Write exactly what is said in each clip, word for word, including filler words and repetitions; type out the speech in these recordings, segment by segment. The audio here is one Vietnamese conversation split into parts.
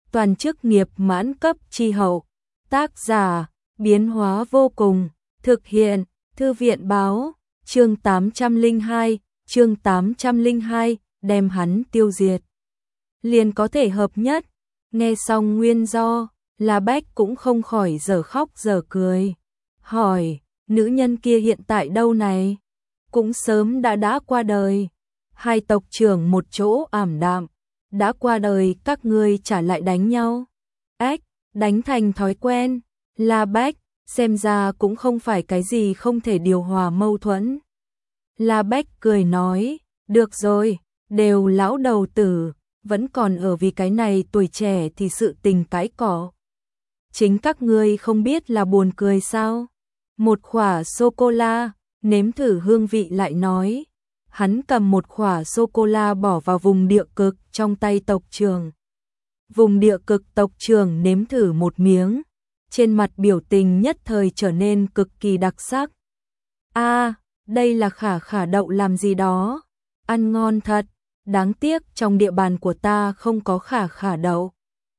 toàn chức nghiệp mãn cấp chi hậu. Tác giả, biến hóa vô cùng, thực hiện, thư viện báo, chương tám trăm lẻ hai, chương tám trăm lẻ hai, đem hắn tiêu diệt. Liền có thể hợp nhất, nghe xong nguyên do, La Bách cũng không khỏi dở khóc dở cười. Hỏi, nữ nhân kia hiện tại đâu này? Cũng sớm đã đã qua đời. Hai tộc trưởng một chỗ ảm đạm. Đã qua đời các ngươi trả lại đánh nhau. Ách, đánh thành thói quen. La Bách, xem ra cũng không phải cái gì không thể điều hòa mâu thuẫn. La Bách cười nói, được rồi, đều lão đầu tử, vẫn còn ở vì cái này tuổi trẻ thì sự tình cãi cỏ. Chính các ngươi không biết là buồn cười sao? Một khỏa sô-cô-la, nếm thử hương vị lại nói. Hắn cầm một khỏa sô-cô-la bỏ vào vùng địa cực trong tay tộc trưởng. Vùng địa cực tộc trưởng nếm thử một miếng. Trên mặt biểu tình nhất thời trở nên cực kỳ đặc sắc. A, à, đây là khả khả đậu làm gì đó. Ăn ngon thật, đáng tiếc trong địa bàn của ta không có khả khả đậu.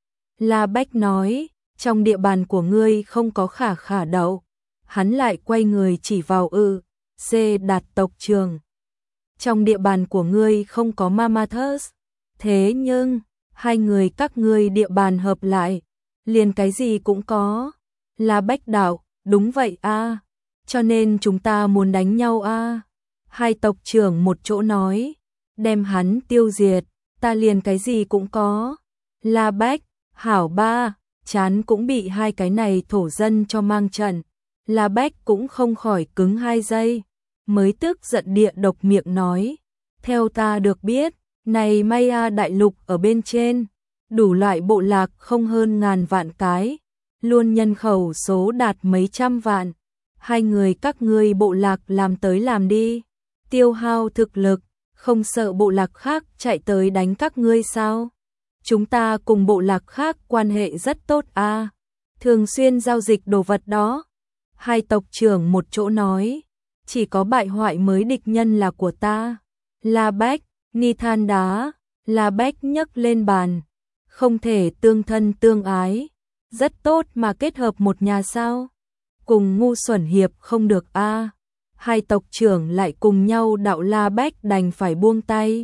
La Bách nói, trong địa bàn của ngươi không có khả khả đậu. Hắn lại quay người chỉ vào ư, C đạt tộc trưởng. Trong địa bàn của ngươi không có Mamathus. Thế nhưng, hai người các ngươi địa bàn hợp lại, liền cái gì cũng có. La Bách đạo, đúng vậy a, cho nên chúng ta muốn đánh nhau a. Hai tộc trưởng một chỗ nói, đem hắn tiêu diệt, ta liền cái gì cũng có. La Bách, hảo ba, chán cũng bị hai cái này thổ dân cho mang trận. La Bách cũng không khỏi cứng hai giây, mới tức giận địa độc miệng nói, theo ta được biết, này Maya đại lục ở bên trên, đủ loại bộ lạc không hơn ngàn vạn cái, luôn nhân khẩu số đạt mấy trăm vạn. Hai người các ngươi bộ lạc làm tới làm đi, tiêu hao thực lực, không sợ bộ lạc khác chạy tới đánh các ngươi sao? Chúng ta cùng bộ lạc khác quan hệ rất tốt a, thường xuyên giao dịch đồ vật đó. Hai tộc trưởng một chỗ nói, chỉ có bại hoại mới địch nhân là của ta. La Bách, ni than đá, La Bách nhấc lên bàn, không thể tương thân tương ái, rất tốt mà kết hợp một nhà sao? Cùng ngu xuẩn hiệp không được a. Hai tộc trưởng lại cùng nhau đạo, La Bách đành phải buông tay.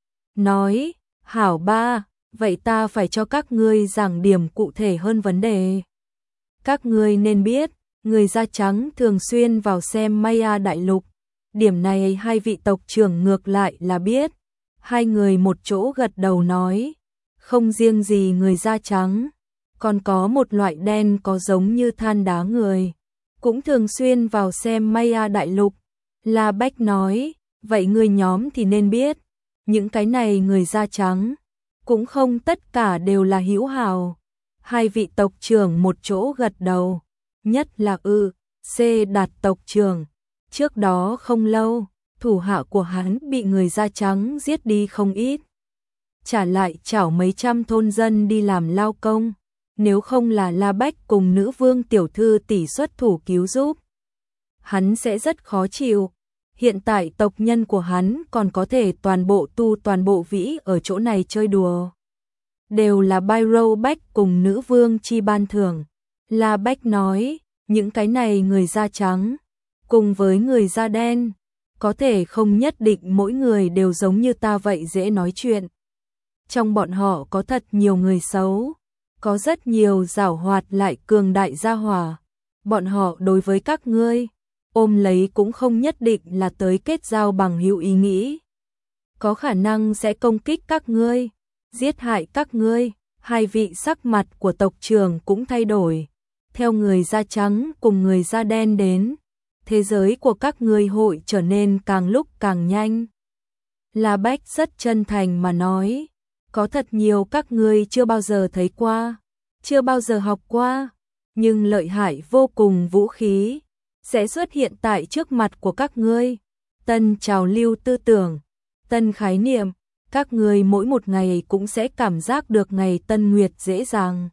Nói, hảo ba, vậy ta phải cho các ngươi giảng điểm cụ thể hơn vấn đề. Các ngươi nên biết, người da trắng thường xuyên vào xem Maya đại lục. Điểm này hai vị tộc trưởng ngược lại là biết. Hai người một chỗ gật đầu nói, không riêng gì người da trắng, còn có một loại đen có giống như than đá người, cũng thường xuyên vào xem Maya đại lục. La Bách nói, vậy người nhóm thì nên biết, những cái này người da trắng, cũng không tất cả đều là hữu hảo. Hai vị tộc trưởng một chỗ gật đầu, nhất là ư, C đạt tộc trưởng. Trước đó không lâu, thủ hạ của hắn bị người da trắng giết đi không ít. Trả lại chảo mấy trăm thôn dân đi làm lao công, nếu không là La Bách cùng nữ vương tiểu thư tỷ xuất thủ cứu giúp, hắn sẽ rất khó chịu. Hiện tại tộc nhân của hắn còn có thể toàn bộ tu toàn bộ vĩ ở chỗ này chơi đùa. Đều là Byro Bách cùng nữ vương chi ban thưởng. La Bách nói, những cái này người da trắng, cùng với người da đen, có thể không nhất định mỗi người đều giống như ta vậy dễ nói chuyện. Trong bọn họ có thật nhiều người xấu, có rất nhiều giảo hoạt lại cường đại gia hỏa. Bọn họ đối với các ngươi, ôm lấy cũng không nhất định là tới kết giao bằng hữu ý nghĩ. Có khả năng sẽ công kích các ngươi, giết hại các ngươi. Hai vị sắc mặt của tộc trưởng cũng thay đổi. Theo người da trắng cùng người da đen đến, thế giới của các ngươi hội trở nên càng lúc càng nhanh. La Bách rất chân thành mà nói, có thật nhiều các ngươi chưa bao giờ thấy qua, chưa bao giờ học qua, nhưng lợi hại vô cùng vũ khí, sẽ xuất hiện tại trước mặt của các ngươi. Tân trào lưu tư tưởng, tân khái niệm, các ngươi mỗi một ngày cũng sẽ cảm giác được ngày tân nguyệt dễ dàng.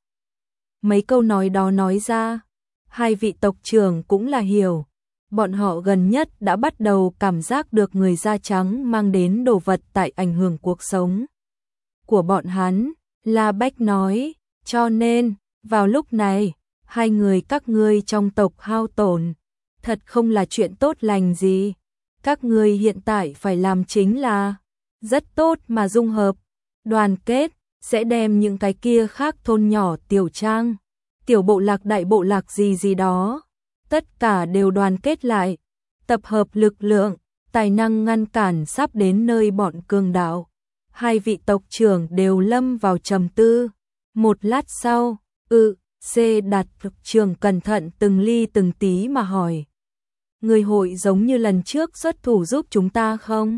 Mấy câu nói đó nói ra, hai vị tộc trưởng cũng là hiểu. Bọn họ gần nhất đã bắt đầu cảm giác được người da trắng mang đến đồ vật tại ảnh hưởng cuộc sống của bọn hắn. La Bách nói, Cho nên, vào lúc này, hai người các ngươi trong tộc hao tổn, thật không là chuyện tốt lành gì. Các ngươi hiện tại phải làm chính là rất tốt mà dung hợp, đoàn kết, sẽ đem những cái kia khác thôn nhỏ tiểu trang, tiểu bộ lạc đại bộ lạc gì gì đó, tất cả đều đoàn kết lại, tập hợp lực lượng, tài năng ngăn cản sắp đến nơi bọn cường đạo. Hai vị tộc trưởng đều lâm vào trầm tư. Một lát sau, ư, C Đạt tộc trưởng cẩn thận từng ly từng tí mà hỏi. Người hội giống như lần trước xuất thủ giúp chúng ta không?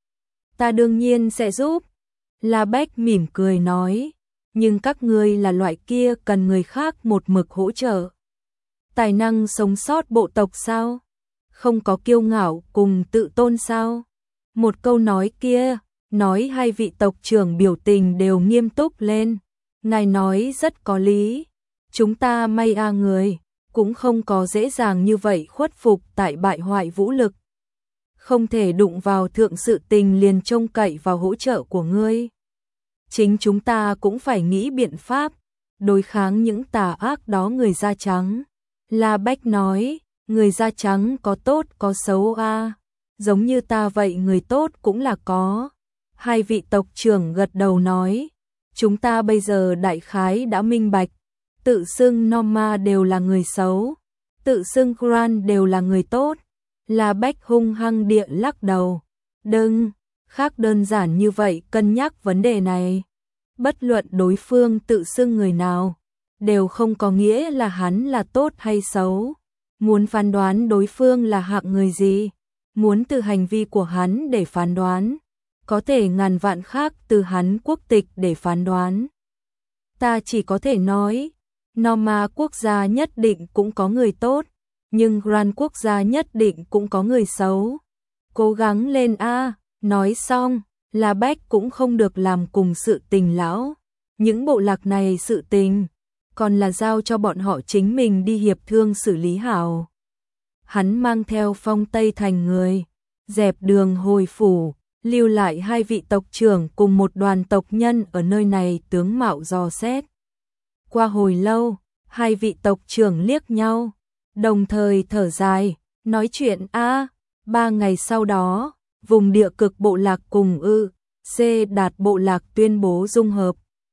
Ta đương nhiên sẽ giúp. La Bách mỉm cười nói. Nhưng các ngươi là loại kia cần người khác một mực hỗ trợ. Tài năng sống sót bộ tộc sao? Không có kiêu ngạo cùng tự tôn sao? Một câu nói kia, nói hai vị tộc trưởng biểu tình đều nghiêm túc lên. Ngài nói rất có lý. Chúng ta may a người, cũng không có dễ dàng như vậy khuất phục tại bại hoại vũ lực. Không thể đụng vào thượng sự tình liền trông cậy vào hỗ trợ của ngươi. Chính chúng ta cũng phải nghĩ biện pháp, đối kháng những tà ác đó người da trắng. La Bách nói, người da trắng có tốt có xấu a, giống như ta vậy người tốt cũng là có. Hai vị tộc trưởng gật đầu nói, chúng ta bây giờ đại khái đã minh bạch, tự xưng Norma đều là người xấu, tự xưng Grant đều là người tốt. La Bách hung hăng địa lắc đầu, đừng, khác đơn giản như vậy cân nhắc vấn đề này. Bất luận đối phương tự xưng người nào, đều không có nghĩa là hắn là tốt hay xấu. Muốn phán đoán đối phương là hạng người gì, muốn từ hành vi của hắn để phán đoán, có thể ngàn vạn khác từ hắn quốc tịch để phán đoán. Ta chỉ có thể nói, Norma quốc gia nhất định cũng có người tốt, nhưng Grant quốc gia nhất định cũng có người xấu. Cố gắng lên a. Nói xong, La Bách cũng không được làm cùng sự tình lão. Những bộ lạc này sự tình, còn là giao cho bọn họ chính mình đi hiệp thương xử lý hảo. Hắn mang theo Phong Tây Thành người, dẹp đường hồi phủ, lưu lại hai vị tộc trưởng cùng một đoàn tộc nhân ở nơi này tướng mạo dò xét. Qua hồi lâu, hai vị tộc trưởng liếc nhau, đồng thời thở dài, nói chuyện a. Ba ngày sau đó, vùng địa cực bộ lạc cùng ư, C Đạt bộ lạc tuyên bố dung hợp.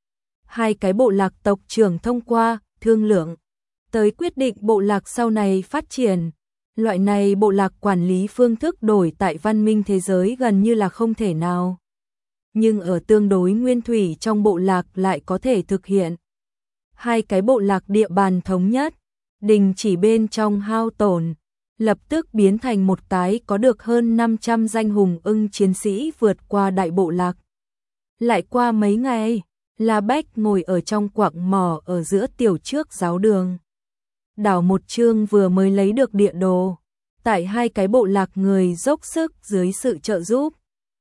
Hai cái bộ lạc tộc trưởng thông qua, thương lượng, tới quyết định bộ lạc sau này phát triển. Loại này bộ lạc quản lý phương thức đổi tại văn minh thế giới gần như là không thể nào. Nhưng ở tương đối nguyên thủy trong bộ lạc lại có thể thực hiện. Hai cái bộ lạc địa bàn thống nhất, đình chỉ bên trong hao tổn, lập tức biến thành một cái có được hơn năm trăm danh hùng ưng chiến sĩ vượt qua đại bộ lạc. Lại qua mấy ngày, La Bách ngồi ở trong quặng mỏ ở giữa tiểu trước giáo đường. Đảo một chương vừa mới lấy được địa đồ, tại hai cái bộ lạc người dốc sức dưới sự trợ giúp.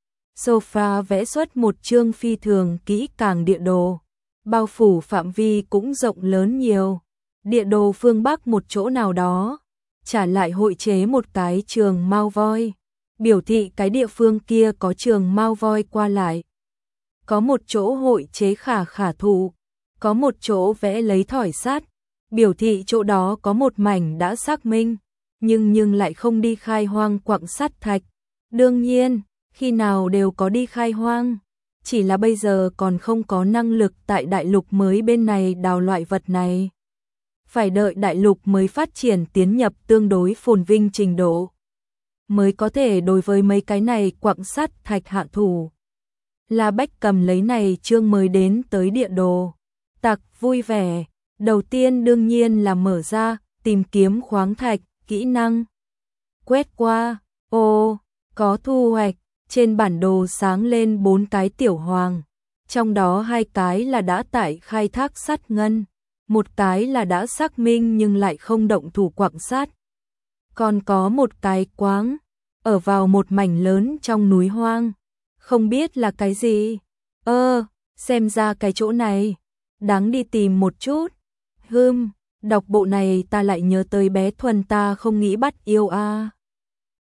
Sofa vẽ xuất một chương phi thường kỹ càng địa đồ, bao phủ phạm vi cũng rộng lớn nhiều. Địa đồ phương Bắc một chỗ nào đó, trả lại hội chế một cái trường mao voi, biểu thị cái địa phương kia có trường mao voi qua lại. Có một chỗ hội chế khả khả thụ, có một chỗ vẽ lấy thỏi sắt, biểu thị chỗ đó có một mảnh đã xác minh, nhưng nhưng lại không đi khai hoang quặng sắt thạch. Đương nhiên, khi nào đều có đi khai hoang, chỉ là bây giờ còn không có năng lực tại đại lục mới bên này đào loại vật này. Phải đợi đại lục mới phát triển tiến nhập tương đối phồn vinh trình độ, mới có thể đối với mấy cái này quặng sắt thạch hạ thủ. La Bách cầm lấy này chương mới đến tới địa đồ, tặc vui vẻ, đầu tiên đương nhiên là mở ra, tìm kiếm khoáng thạch, kỹ năng. Quét qua, ô, có thu hoạch, trên bản đồ sáng lên bốn cái tiểu hoàng, trong đó hai cái là đã tại khai thác sắt ngân, một cái là đã xác minh nhưng lại không động thủ quặng sắt. Còn có một cái quáng, ở vào một mảnh lớn trong núi hoang, không biết là cái gì. Ơ, xem ra cái chỗ này, đáng đi tìm một chút. Hừm, đọc bộ này ta lại nhớ tới bé Thuần ta không nghĩ bắt yêu a. À.